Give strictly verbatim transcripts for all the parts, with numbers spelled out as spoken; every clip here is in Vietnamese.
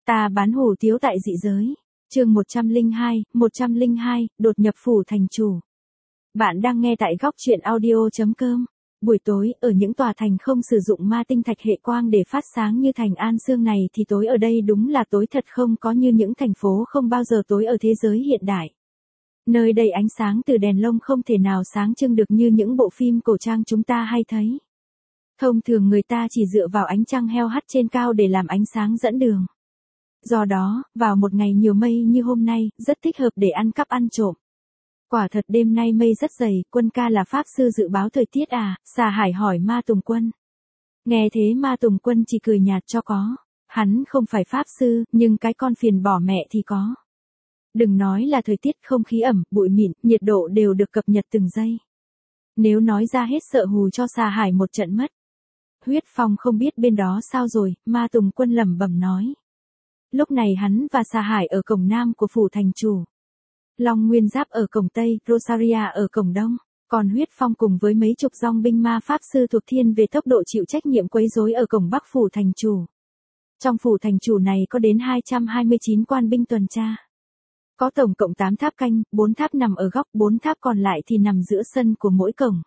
Ta bán hủ tiếu tại dị giới. Chương một trăm lẻ hai, một trăm lẻ hai, đột nhập phủ thành chủ. Bạn đang nghe tại góc truyện audio chấm com. Buổi tối, ở những tòa thành không sử dụng ma tinh thạch hệ quang để phát sáng như thành An Sương này thì tối ở đây đúng là tối thật, không có như những thành phố không bao giờ tối ở thế giới hiện đại. Nơi đây ánh sáng từ đèn lông không thể nào sáng trưng được như những bộ phim cổ trang chúng ta hay thấy. Thông thường người ta chỉ dựa vào ánh trăng heo hắt trên cao để làm ánh sáng dẫn đường. Do đó, vào một ngày nhiều mây như hôm nay, rất thích hợp để ăn cắp ăn trộm. Quả thật đêm nay mây rất dày, Quân ca là pháp sư dự báo thời tiết à, Xà Hải hỏi Ma Tùng Quân. Nghe thế Ma Tùng Quân chỉ cười nhạt cho có. Hắn không phải pháp sư, nhưng cái con phiền bỏ mẹ thì có. Đừng nói là thời tiết, không khí ẩm, bụi mịn, nhiệt độ đều được cập nhật từng giây. Nếu nói ra hết sợ hù cho Xà Hải một trận mất. Huyết Phong không biết bên đó sao rồi, Ma Tùng Quân lẩm bẩm nói. Lúc này hắn và Xà Hải ở cổng nam của phủ thành chủ. Long Nguyên Giáp ở cổng tây, Rosaria ở cổng đông. Còn Huyết Phong cùng với mấy chục dòng binh ma pháp sư thuộc thiên về tốc độ chịu trách nhiệm quấy rối ở cổng bắc phủ thành chủ. Trong phủ thành chủ này có đến hai trăm hai mươi chín quan binh tuần tra. Có tổng cộng tám tháp canh, bốn tháp nằm ở góc, bốn tháp còn lại thì nằm giữa sân của mỗi cổng.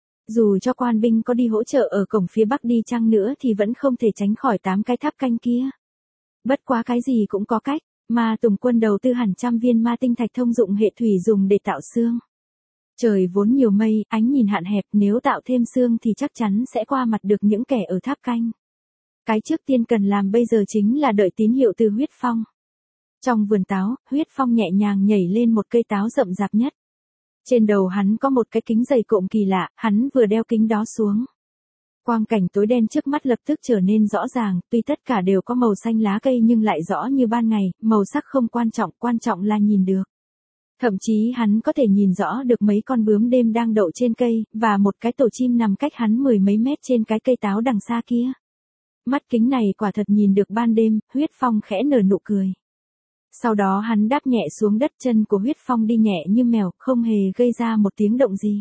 Dù cho quan binh có đi hỗ trợ ở cổng phía bắc đi chăng nữa thì vẫn không thể tránh khỏi tám cái tháp canh kia. Bất quá cái gì cũng có cách, Ma Tùng Quân đầu tư hẳn trăm viên ma tinh thạch thông dụng hệ thủy dùng để tạo xương. Trời vốn nhiều mây, ánh nhìn hạn hẹp, nếu tạo thêm xương thì chắc chắn sẽ qua mặt được những kẻ ở tháp canh. Cái trước tiên cần làm bây giờ chính là đợi tín hiệu từ Huyết Phong. Trong vườn táo, Huyết Phong nhẹ nhàng nhảy lên một cây táo rậm rạp nhất. Trên đầu hắn có một cái kính dày cộm kỳ lạ, hắn vừa đeo kính đó xuống. Quang cảnh tối đen trước mắt lập tức trở nên rõ ràng, tuy tất cả đều có màu xanh lá cây nhưng lại rõ như ban ngày, màu sắc không quan trọng, quan trọng là nhìn được. Thậm chí hắn có thể nhìn rõ được mấy con bướm đêm đang đậu trên cây, và một cái tổ chim nằm cách hắn mười mấy mét trên cái cây táo đằng xa kia. Mắt kính này quả thật nhìn được ban đêm, Huyết Phong khẽ nở nụ cười. Sau đó hắn đáp nhẹ xuống đất, chân của Huyết Phong đi nhẹ như mèo, không hề gây ra một tiếng động gì.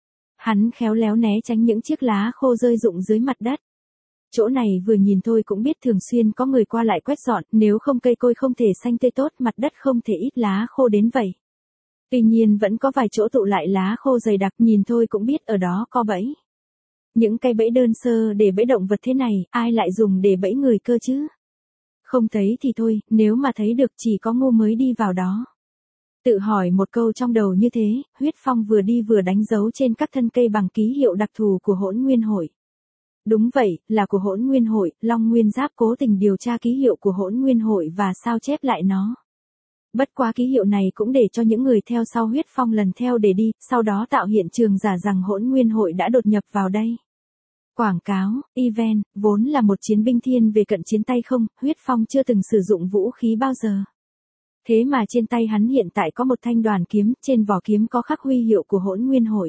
Hắn khéo léo né tránh những chiếc lá khô rơi rụng dưới mặt đất. Chỗ này vừa nhìn thôi cũng biết thường xuyên có người qua lại quét dọn, nếu không cây cối không thể xanh tươi tốt, mặt đất không thể ít lá khô đến vậy. Tuy nhiên vẫn có vài chỗ tụ lại lá khô dày đặc, nhìn thôi cũng biết ở đó có bẫy. Những cây bẫy đơn sơ để bẫy động vật thế này, ai lại dùng để bẫy người cơ chứ? Không thấy thì thôi, nếu mà thấy được chỉ có ngu mới đi vào đó. Tự hỏi một câu trong đầu như thế, Huyết Phong vừa đi vừa đánh dấu trên các thân cây bằng ký hiệu đặc thù của Hỗn Nguyên Hội. Đúng vậy, là của Hỗn Nguyên Hội, Long Nguyên Giáp cố tình điều tra ký hiệu của Hỗn Nguyên Hội và sao chép lại nó. Bất quá ký hiệu này cũng để cho những người theo sau Huyết Phong lần theo để đi, sau đó tạo hiện trường giả rằng Hỗn Nguyên Hội đã đột nhập vào đây. Quảng cáo, event, vốn là một chiến binh thiên về cận chiến tay không, Huyết Phong chưa từng sử dụng vũ khí bao giờ. Thế mà trên tay hắn hiện tại có một thanh đoàn kiếm, trên vỏ kiếm có khắc huy hiệu của Hỗn Nguyên Hội.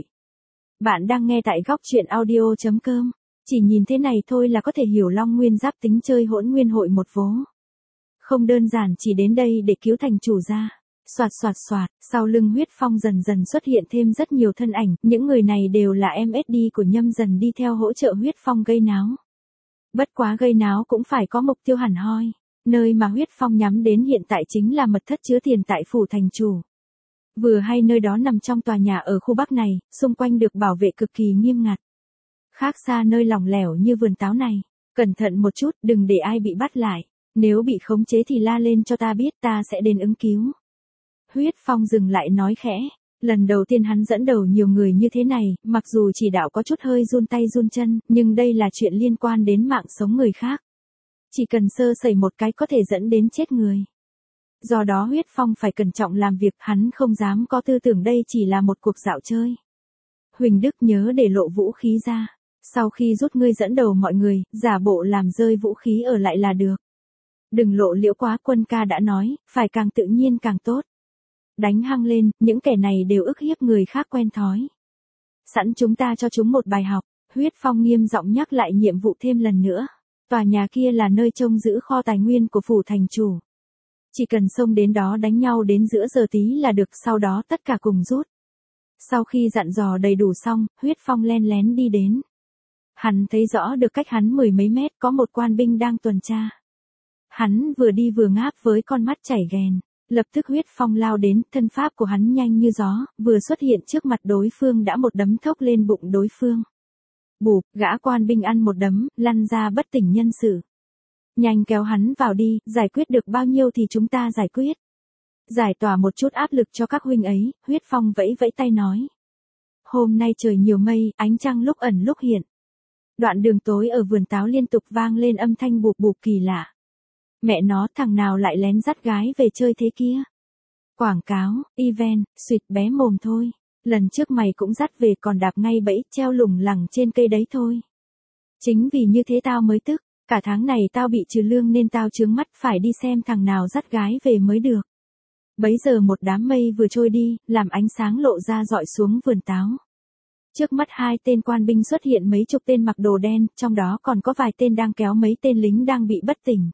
Bạn đang nghe tại góc truyện audio chấm com. Chỉ nhìn thế này thôi là có thể hiểu Long Nguyên Giáp tính chơi Hỗn Nguyên Hội một vố. Không đơn giản chỉ đến đây để cứu thành chủ ra. Soạt soạt soạt, sau lưng Huyết Phong dần dần xuất hiện thêm rất nhiều thân ảnh, những người này đều là em ét đê của Nhâm Dần đi theo hỗ trợ Huyết Phong gây náo. Bất quá gây náo cũng phải có mục tiêu hẳn hoi. Nơi mà Huyết Phong nhắm đến hiện tại chính là mật thất chứa tiền tại phủ thành chủ. Vừa hay nơi đó nằm trong tòa nhà ở khu Bắc này, xung quanh được bảo vệ cực kỳ nghiêm ngặt. Khác xa nơi lỏng lẻo như vườn táo này. Cẩn thận một chút, đừng để ai bị bắt lại. Nếu bị khống chế thì la lên cho ta biết, ta sẽ đến ứng cứu. Huyết Phong dừng lại nói khẽ. Lần đầu tiên hắn dẫn đầu nhiều người như thế này, mặc dù chỉ đạo có chút hơi run tay run chân, nhưng đây là chuyện liên quan đến mạng sống người khác. Chỉ cần sơ sẩy một cái có thể dẫn đến chết người. Do đó Huyết Phong phải cẩn trọng làm việc, hắn không dám có tư tưởng đây chỉ là một cuộc dạo chơi. Huỳnh Đức nhớ để lộ vũ khí ra. Sau khi rút ngươi dẫn đầu mọi người, giả bộ làm rơi vũ khí ở lại là được. Đừng lộ liễu quá, Quân ca đã nói, phải càng tự nhiên càng tốt. Đánh hăng lên, những kẻ này đều ức hiếp người khác quen thói. Sẵn chúng ta cho chúng một bài học, Huyết Phong nghiêm giọng nhắc lại nhiệm vụ thêm lần nữa. Tòa nhà kia là nơi trông giữ kho tài nguyên của phủ thành chủ. Chỉ cần xông đến đó đánh nhau đến giữa giờ tí là được, sau đó tất cả cùng rút. Sau khi dặn dò đầy đủ xong, Huyết Phong len lén đi đến. Hắn thấy rõ được cách hắn mười mấy mét có một quan binh đang tuần tra. Hắn vừa đi vừa ngáp với con mắt chảy ghèn. Lập tức huyết phong lao đến, thân pháp của hắn nhanh như gió, vừa xuất hiện trước mặt đối phương đã một đấm thốc lên bụng đối phương. Bụp, gã quan binh ăn một đấm, lăn ra bất tỉnh nhân sự. Nhanh kéo hắn vào đi, giải quyết được bao nhiêu thì chúng ta giải quyết. Giải tỏa một chút áp lực cho các huynh ấy, huyết phong vẫy vẫy tay nói. Hôm nay trời nhiều mây, ánh trăng lúc ẩn lúc hiện. Đoạn đường tối ở vườn táo liên tục vang lên âm thanh bụp bụp kỳ lạ. Mẹ nó, thằng nào lại lén dắt gái về chơi thế kia? Quảng cáo, event, suyệt bé mồm thôi. Lần trước mày cũng dắt về còn đạp ngay bẫy treo lủng lẳng trên cây đấy thôi. Chính vì như thế tao mới tức, cả tháng này tao bị trừ lương nên tao chướng mắt phải đi xem thằng nào dắt gái về mới được. Bấy giờ một đám mây vừa trôi đi, làm ánh sáng lộ ra dọi xuống vườn táo. Trước mắt hai tên quan binh xuất hiện mấy chục tên mặc đồ đen, trong đó còn có vài tên đang kéo mấy tên lính đang bị bất tỉnh.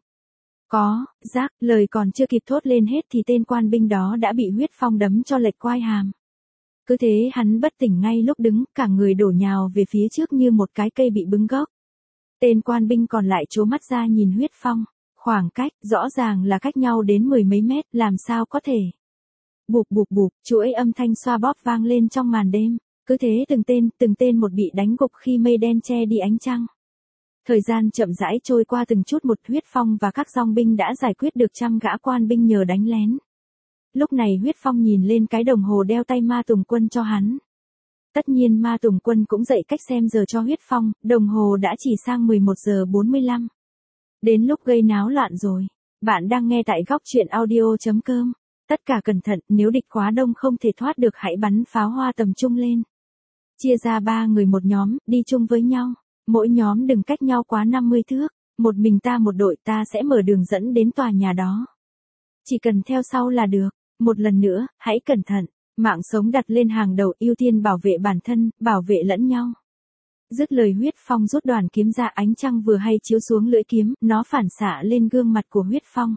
Có, giác, lời còn chưa kịp thốt lên hết thì tên quan binh đó đã bị huyết phong đấm cho lệch quai hàm. Cứ thế hắn bất tỉnh ngay lúc đứng, cả người đổ nhào về phía trước như một cái cây bị bứng gốc. Tên quan binh còn lại trố mắt ra nhìn huyết phong, khoảng cách, rõ ràng là cách nhau đến mười mấy mét, làm sao có thể. Bụp bụp bụp, chuỗi âm thanh xoa bóp vang lên trong màn đêm, cứ thế từng tên, từng tên một bị đánh gục khi mây đen che đi ánh trăng. Thời gian chậm rãi trôi qua từng chút một, huyết phong và các dòng binh đã giải quyết được trăm gã quan binh nhờ đánh lén. Lúc này huyết phong nhìn lên cái đồng hồ đeo tay Ma Tùng Quân cho hắn. Tất nhiên Ma Tùng Quân cũng dạy cách xem giờ cho huyết phong, đồng hồ đã chỉ sang mười một giờ bốn mươi lăm. Đến lúc gây náo loạn rồi. Bạn đang nghe tại góc truyện audio chấm com. Tất cả cẩn thận, nếu địch quá đông không thể thoát được hãy bắn pháo hoa tầm trung lên. Chia ra ba người một nhóm, đi chung với nhau. Mỗi nhóm đừng cách nhau quá năm mươi thước. Một mình ta một đội, ta sẽ mở đường dẫn đến tòa nhà đó. Chỉ cần theo sau là được. Một lần nữa, hãy cẩn thận. Mạng sống đặt lên hàng đầu, ưu tiên bảo vệ bản thân, bảo vệ lẫn nhau. Dứt lời huyết phong rút đoàn kiếm ra, ánh trăng vừa hay chiếu xuống lưỡi kiếm, nó phản xạ lên gương mặt của huyết phong.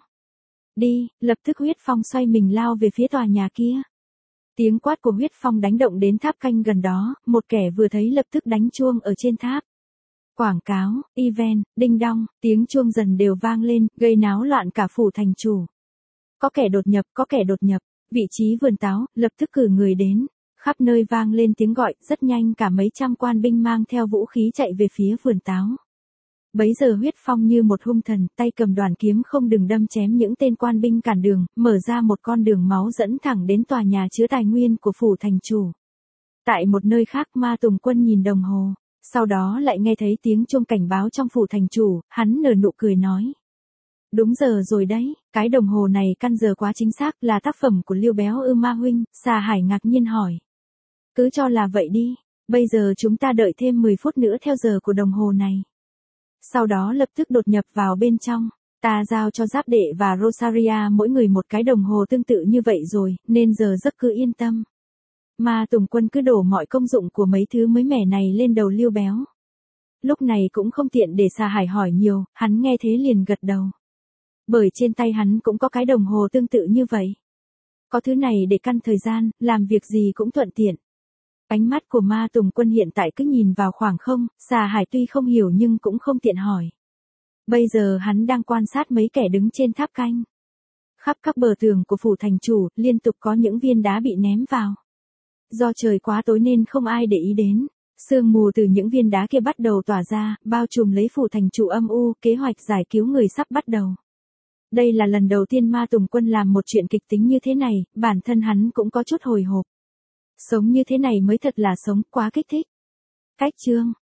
Đi, lập tức huyết phong xoay mình lao về phía tòa nhà kia. Tiếng quát của huyết phong đánh động đến tháp canh gần đó, một kẻ vừa thấy lập tức đánh chuông ở trên tháp. Quảng cáo, event, đinh đong, tiếng chuông dần đều vang lên, gây náo loạn cả phủ thành chủ. Có kẻ đột nhập, có kẻ đột nhập, vị trí vườn táo, lập tức cử người đến. Khắp nơi vang lên tiếng gọi, rất nhanh cả mấy trăm quan binh mang theo vũ khí chạy về phía vườn táo. Bấy giờ huyết phong như một hung thần, tay cầm đoàn kiếm không ngừng đâm chém những tên quan binh cản đường, mở ra một con đường máu dẫn thẳng đến tòa nhà chứa tài nguyên của phủ thành chủ. Tại một nơi khác, Ma Tùng Quân nhìn đồng hồ, sau đó lại nghe thấy tiếng chuông cảnh báo trong phủ thành chủ, hắn nở nụ cười nói. Đúng giờ rồi đấy, cái đồng hồ này căn giờ quá chính xác, là tác phẩm của Liêu Béo ư Ma huynh? Xà Hải ngạc nhiên hỏi. Cứ cho là vậy đi, bây giờ chúng ta đợi thêm mười phút nữa theo giờ của đồng hồ này. Sau đó lập tức đột nhập vào bên trong, ta giao cho Giáp Đệ và Rosaria mỗi người một cái đồng hồ tương tự như vậy rồi, nên giờ giấc cứ yên tâm. Ma Tùng Quân cứ đổ mọi công dụng của mấy thứ mới mẻ này lên đầu Liêu Béo. Lúc này cũng không tiện để Xà Hải hỏi nhiều, hắn nghe thế liền gật đầu. Bởi trên tay hắn cũng có cái đồng hồ tương tự như vậy. Có thứ này để căn thời gian, làm việc gì cũng thuận tiện. Ánh mắt của Ma Tùng Quân hiện tại cứ nhìn vào khoảng không, Xà Hải tuy không hiểu nhưng cũng không tiện hỏi. Bây giờ hắn đang quan sát mấy kẻ đứng trên tháp canh. Khắp các bờ tường của phủ thành chủ, liên tục có những viên đá bị ném vào. Do trời quá tối nên không ai để ý đến. Sương mù từ những viên đá kia bắt đầu tỏa ra, bao trùm lấy phủ thành chủ âm u, kế hoạch giải cứu người sắp bắt đầu. Đây là lần đầu tiên Ma Tùng Quân làm một chuyện kịch tính như thế này, bản thân hắn cũng có chút hồi hộp. Sống như thế này mới thật là sống, quá kích thích. Cách chương